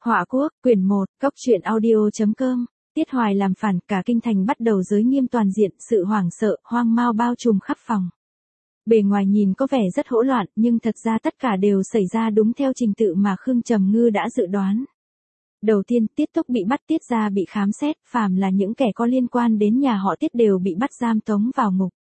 Họa quốc, quyển 1, góc truyện audio.com. Tiết Hoài làm phản, cả kinh thành bắt đầu giới nghiêm toàn diện, sự hoảng sợ, hoang mau bao trùm khắp phòng. Bề ngoài nhìn có vẻ rất hỗn loạn, nhưng thật ra tất cả đều xảy ra đúng theo trình tự mà Khương Trầm Ngư đã dự đoán. Đầu tiên, Tiết Túc bị bắt, Tiết gia bị khám xét, phàm là những kẻ có liên quan đến nhà họ Tiết đều bị bắt giam tống vào ngục.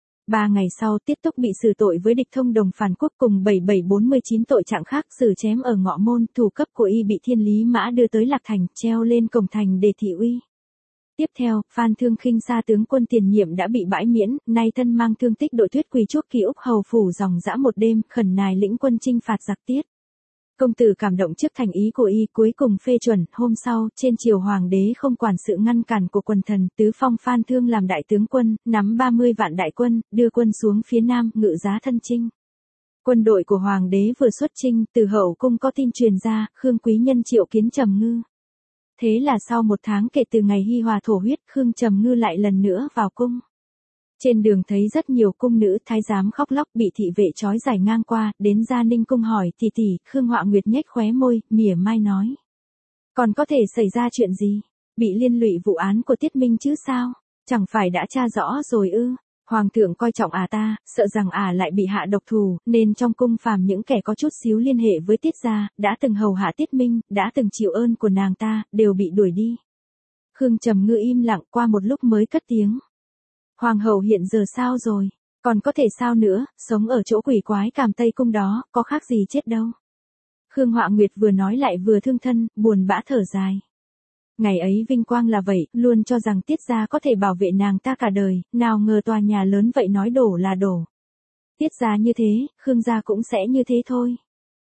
3 ngày sau, Tiết Túc bị xử tội với địch thông đồng phản quốc cùng 7749 tội trạng khác, xử chém ở Ngọ Môn, thủ cấp của y bị Thiên Lý Mã đưa tới Lạc Thành, treo lên cổng thành để thị uy. Tiếp theo, Phan Thương Khinh Sa tướng quân tiền nhiệm đã bị bãi miễn, nay thân mang thương tích đội thuyết quỳ chuốc Kỳ Úc hầu phủ dòng dã một đêm, khẩn nài lĩnh quân chinh phạt giặc Tiết. Công tử cảm động trước thành ý của y, cuối cùng phê chuẩn. Hôm sau, trên triều hoàng đế không quản sự ngăn cản của quần thần, tứ phong Phan Thương làm đại tướng quân, nắm 30 vạn đại quân, đưa quân xuống phía nam, ngự giá thân chinh. Quân đội của hoàng đế vừa xuất chinh, từ hậu cung có tin truyền ra, Khương quý nhân triệu kiến Trầm Ngư. Thế là sau 1 tháng kể từ ngày hi hòa thổ huyết, Khương Trầm Ngư lại lần nữa vào cung. Trên đường thấy rất nhiều cung nữ thái giám khóc lóc, bị thị vệ trói giải ngang qua, đến Gia Ninh cung hỏi tỷ, Khương Họa Nguyệt nhếch khóe môi, mỉa mai nói: còn có thể xảy ra chuyện gì? Bị liên lụy vụ án của Tiết Minh chứ sao? Chẳng phải đã tra rõ rồi ư? Hoàng thượng coi trọng ta, sợ rằng lại bị hạ độc thủ, nên trong cung phàm những kẻ có chút xíu liên hệ với Tiết gia, đã từng hầu hạ Tiết Minh, đã từng chịu ơn của nàng ta, đều bị đuổi đi. Khương Trầm Ngư im lặng, qua một lúc mới cất tiếng: Hoàng hậu hiện giờ sao rồi? Còn có thể sao nữa, sống ở chỗ quỷ quái Càm Tây cung đó, có khác gì chết đâu. Khương Họa Nguyệt vừa nói lại vừa thương thân, buồn bã thở dài. Ngày ấy vinh quang là vậy, luôn cho rằng Tiết gia có thể bảo vệ nàng ta cả đời, nào ngờ tòa nhà lớn vậy nói đổ là đổ. Tiết gia như thế, Khương gia cũng sẽ như thế thôi.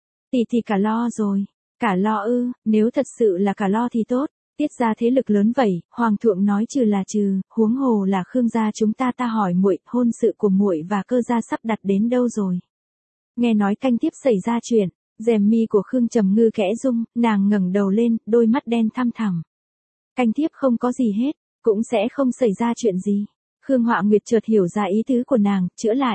Tỷ cả lo rồi. Cả lo ư? Nếu thật sự là cả lo thì tốt. Tiết gia thế lực lớn vậy, hoàng thượng nói trừ là trừ, huống hồ là Khương gia chúng ta hỏi muội, hôn sự của muội và Cơ gia sắp đặt đến đâu rồi? Nghe nói canh tiếp xảy ra chuyện, rèm mi của Khương Trầm Ngư khẽ rung, nàng ngẩng đầu lên, đôi mắt đen thăm thẳm. Canh tiếp không có gì hết, cũng sẽ không xảy ra chuyện gì. Khương Họa Nguyệt chợt hiểu ra ý tứ của nàng, chữa lại.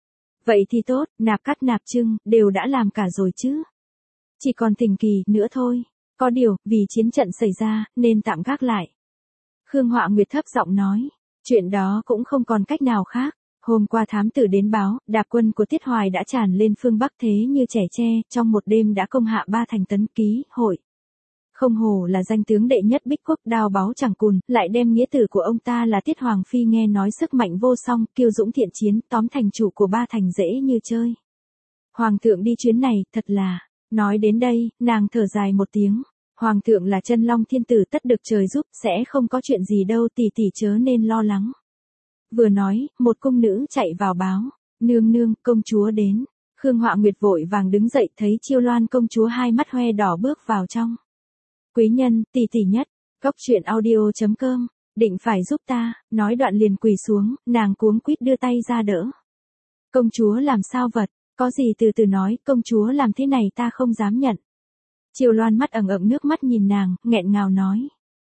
Vậy thì tốt, nạp cắt nạp trưng, đều đã làm cả rồi chứ. Chỉ còn Tình Kỳ nữa thôi. Có điều, vì chiến trận xảy ra, nên tạm gác lại. Khương Họa Nguyệt thấp giọng nói, chuyện đó cũng không còn cách nào khác. Hôm qua thám tử đến báo, đạp quân của Tiết Hoài đã tràn lên phương Bắc thế như trẻ tre, trong một đêm đã công hạ 3 thành tấn ký, hội. Không hồ là danh tướng đệ nhất Bích Quốc, đao báu chẳng cùn, lại đem nghĩa tử của ông ta là Tiết Hoàng Phi nghe nói sức mạnh vô song, kiêu dũng thiện chiến, tóm thành chủ của 3 thành dễ như chơi. Hoàng thượng đi chuyến này, thật là... Nói đến đây, nàng thở dài một tiếng. Hoàng thượng là Chân Long thiên tử tất được trời giúp, sẽ không có chuyện gì đâu, tỷ chớ nên lo lắng. Vừa nói, một cung nữ chạy vào báo, nương, công chúa đến. Khương Họa Nguyệt vội vàng đứng dậy, thấy Chiêu Loan công chúa hai mắt hoe đỏ bước vào trong. Quý nhân, tỷ nhất, góc truyện audio.com, định phải giúp ta, nói đoạn liền quỳ xuống, nàng cuống quýt đưa tay ra đỡ. Công chúa làm sao vật? Có gì từ từ nói, công chúa làm thế này ta không dám nhận. Chiêu Loan mắt ẩn ẩn nước mắt nhìn nàng, nghẹn ngào nói.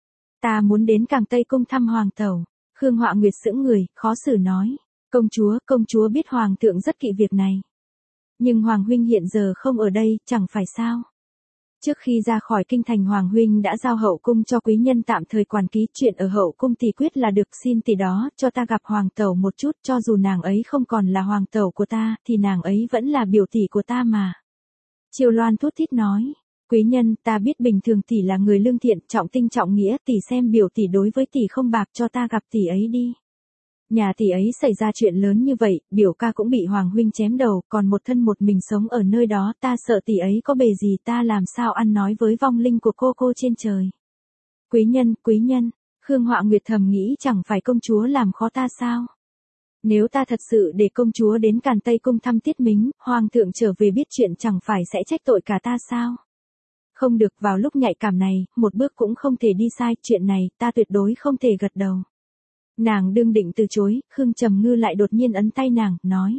Ta muốn đến Càng Tây cung thăm hoàng tẩu. Khương Họa Nguyệt sững người, khó xử nói. Công chúa biết hoàng thượng rất kỵ việc này. Nhưng hoàng huynh hiện giờ không ở đây, chẳng phải sao. Trước khi ra khỏi kinh thành hoàng huynh đã giao hậu cung cho quý nhân tạm thời quản ký, chuyện ở hậu cung tỷ quyết là được, xin tỷ đó cho ta gặp hoàng tẩu một chút, cho dù nàng ấy không còn là hoàng tẩu của ta, thì nàng ấy vẫn là biểu tỷ của ta mà. Chiêu Loan thút thít nói, quý nhân, ta biết bình thường tỷ là người lương thiện, trọng tình trọng nghĩa, tỷ xem biểu tỷ đối với tỷ không bạc, cho ta gặp tỷ ấy đi. Nhà tỷ ấy xảy ra chuyện lớn như vậy, biểu ca cũng bị hoàng huynh chém đầu, còn một thân một mình sống ở nơi đó, ta sợ tỷ ấy có bề gì, ta làm sao ăn nói với vong linh của cô trên trời. Quý nhân, Khương Họa Nguyệt thầm nghĩ chẳng phải công chúa làm khó ta sao? Nếu ta thật sự để công chúa đến Càn Tây cung thăm Tiết Mính, hoàng thượng trở về biết chuyện chẳng phải sẽ trách tội cả ta sao? Không được, vào lúc nhạy cảm này, một bước cũng không thể đi sai, chuyện này, ta tuyệt đối không thể gật đầu. Nàng đương định từ chối, Khương Trầm Ngư lại đột nhiên ấn tay nàng, nói.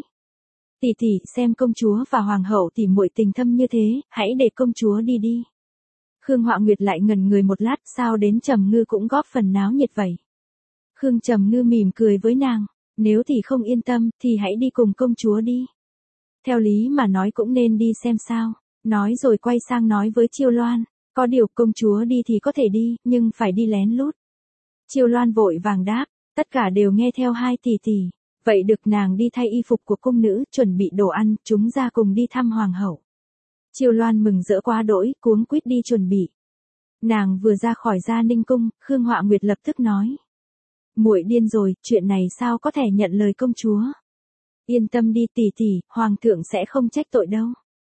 Tỷ, xem công chúa và hoàng hậu tỷ muội tình thâm như thế, hãy để công chúa đi. Khương Họa Nguyệt lại ngẩn người một lát, sao đến Trầm Ngư cũng góp phần náo nhiệt vậy. Khương Trầm Ngư mỉm cười với nàng, nếu tỷ không yên tâm, thì hãy đi cùng công chúa đi. Theo lý mà nói cũng nên đi xem sao, nói rồi quay sang nói với Chiêu Loan. Có điều công chúa đi thì có thể đi, nhưng phải đi lén lút. Chiêu Loan vội vàng đáp, tất cả đều nghe theo hai tỷ tỷ. Vậy được, nàng đi thay y phục của cung nữ, chuẩn bị đồ ăn, chúng ra cùng đi thăm hoàng hậu. Chiêu Loan mừng rỡ quá đỗi, cuống quýt đi chuẩn bị. Nàng vừa ra khỏi Gia Ninh cung, Khương Họa Nguyệt lập tức nói: muội điên rồi, chuyện này sao có thể nhận lời công chúa? Yên tâm đi tỷ tỷ, hoàng thượng sẽ không trách tội đâu.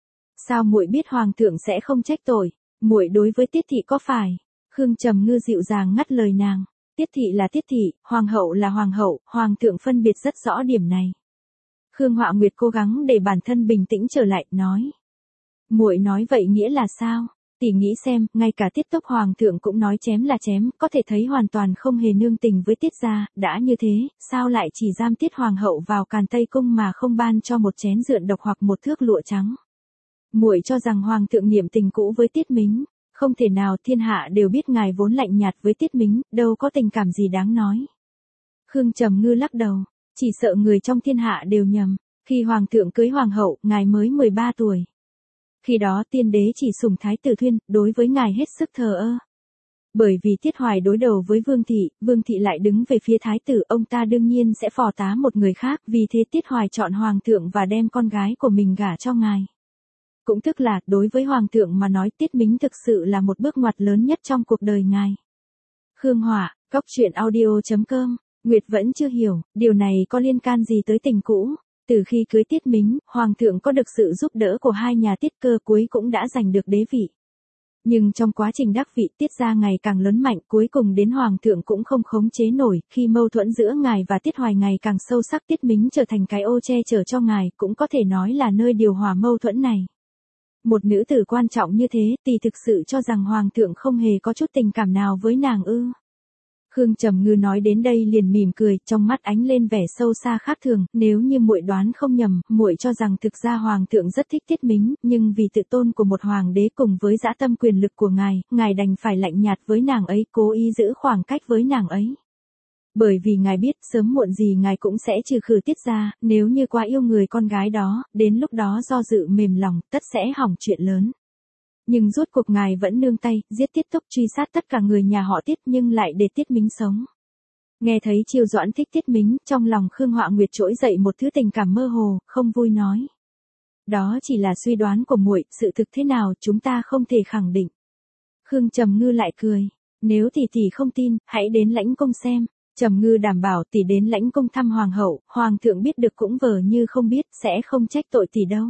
Sao muội biết hoàng thượng sẽ không trách tội? Muội đối với Tiết thị có phải? Khương Trầm Ngư dịu dàng ngắt lời nàng. Tiết thị là Tiết thị, hoàng hậu là hoàng hậu, hoàng thượng phân biệt rất rõ điểm này. Khương Họa Nguyệt cố gắng để bản thân bình tĩnh trở lại, nói: muội nói vậy nghĩa là sao? Tỷ nghĩ xem, ngay cả Tiết tốc hoàng thượng cũng nói chém là chém, có thể thấy hoàn toàn không hề nương tình với Tiết gia, đã như thế, sao lại chỉ giam Tiết hoàng hậu vào Càn Tây cung mà không ban cho một chén rượu độc hoặc một thước lụa trắng? Muội cho rằng hoàng thượng niệm tình cũ với Tiết Mính, không thể nào, thiên hạ đều biết ngài vốn lạnh nhạt với Tiết Mính, đâu có tình cảm gì đáng nói. Khương Trầm Ngư lắc đầu, chỉ sợ người trong thiên hạ đều nhầm, khi hoàng thượng cưới hoàng hậu, ngài mới 13 tuổi. Khi đó tiên đế chỉ sủng thái tử Thuyên, đối với ngài hết sức thờ ơ. Bởi vì Tiết Hoài đối đầu với Vương thị lại đứng về phía thái tử, ông ta đương nhiên sẽ phò tá một người khác, vì thế Tiết Hoài chọn hoàng thượng và đem con gái của mình gả cho ngài. Cũng tức là, đối với hoàng thượng mà nói, Tiết Mính thực sự là một bước ngoặt lớn nhất trong cuộc đời ngài. Khương Họa, góc truyện audio.com, Nguyệt vẫn chưa hiểu, điều này có liên can gì tới tình cũ. Từ khi cưới Tiết Mính, hoàng thượng có được sự giúp đỡ của hai nhà Tiết Cơ, cuối cũng đã giành được đế vị. Nhưng trong quá trình đắc vị, Tiết gia ngày càng lớn mạnh, cuối cùng đến hoàng thượng cũng không khống chế nổi, khi mâu thuẫn giữa ngài và Tiết Hoài ngày càng sâu sắc, Tiết Mính trở thành cái ô che chở cho ngài, cũng có thể nói là nơi điều hòa mâu thuẫn này. Một nữ tử quan trọng như thế, tỷ thực sự cho rằng hoàng thượng không hề có chút tình cảm nào với nàng ư? Khương Trầm Ngư nói đến đây liền mỉm cười, trong mắt ánh lên vẻ sâu xa khác thường, nếu như muội đoán không nhầm, muội cho rằng thực ra hoàng thượng rất thích Tiết Mính, nhưng vì tự tôn của một hoàng đế cùng với dã tâm quyền lực của ngài đành phải lạnh nhạt với nàng ấy, cố ý giữ khoảng cách với nàng ấy. Bởi vì ngài biết, sớm muộn gì ngài cũng sẽ trừ khử Tiết gia, nếu như quá yêu người con gái đó, đến lúc đó do dự mềm lòng, tất sẽ hỏng chuyện lớn. Nhưng rốt cuộc ngài vẫn nương tay, giết Tiết Tốc, truy sát tất cả người nhà họ Tiết, nhưng lại để Tiết Mính sống. Nghe thấy Chiêu Doãn thích Tiết Mính, trong lòng Khương Họa Nguyệt trỗi dậy một thứ tình cảm mơ hồ, không vui nói: đó chỉ là suy đoán của muội, sự thực thế nào chúng ta không thể khẳng định. Khương Trầm Ngư lại cười: nếu tỷ không tin, hãy đến Lãnh Cung xem. Trầm Ngư đảm bảo tỷ đến Lãnh Cung thăm hoàng hậu, hoàng thượng biết được cũng vờ như không biết, sẽ không trách tội tỷ đâu.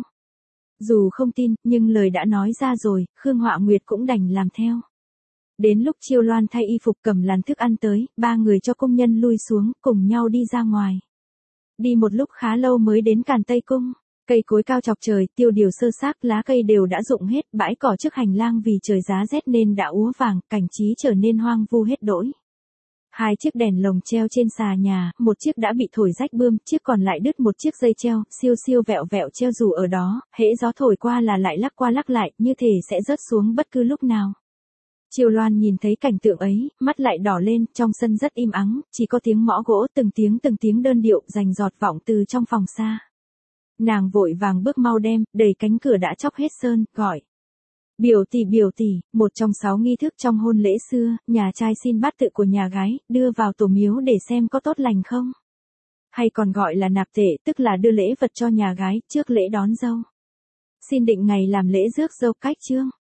Dù không tin, nhưng lời đã nói ra rồi, Khương Họa Nguyệt cũng đành làm theo. Đến lúc Chiêu Loan thay y phục cầm làn thức ăn tới, ba người cho công nhân lui xuống, cùng nhau đi ra ngoài. Đi một lúc khá lâu mới đến Càn Tây Cung. Cây cối cao chọc trời, tiêu điều sơ xác, lá cây đều đã rụng hết, bãi cỏ trước hành lang vì trời giá rét nên đã úa vàng, cảnh trí trở nên hoang vu hết đỗi. Hai chiếc đèn lồng treo trên xà nhà, một chiếc đã bị thổi rách bươm, chiếc còn lại đứt một chiếc dây treo, siêu siêu vẹo vẹo treo dù ở đó, hễ gió thổi qua là lại lắc qua lắc lại, như thể sẽ rớt xuống bất cứ lúc nào. Chiêu Loan nhìn thấy cảnh tượng ấy, mắt lại đỏ lên, trong sân rất im ắng, chỉ có tiếng mõ gỗ từng tiếng đơn điệu, rành rọt vọng từ trong phòng xa. Nàng vội vàng bước mau đem, đẩy cánh cửa đã chóc hết sơn, gọi: biểu tỷ, một trong 6 nghi thức trong hôn lễ xưa, nhà trai xin bát tự của nhà gái, đưa vào tổ miếu để xem có tốt lành không. Hay còn gọi là nạp tệ, tức là đưa lễ vật cho nhà gái, trước lễ đón dâu. Xin định ngày làm lễ rước dâu cách chương.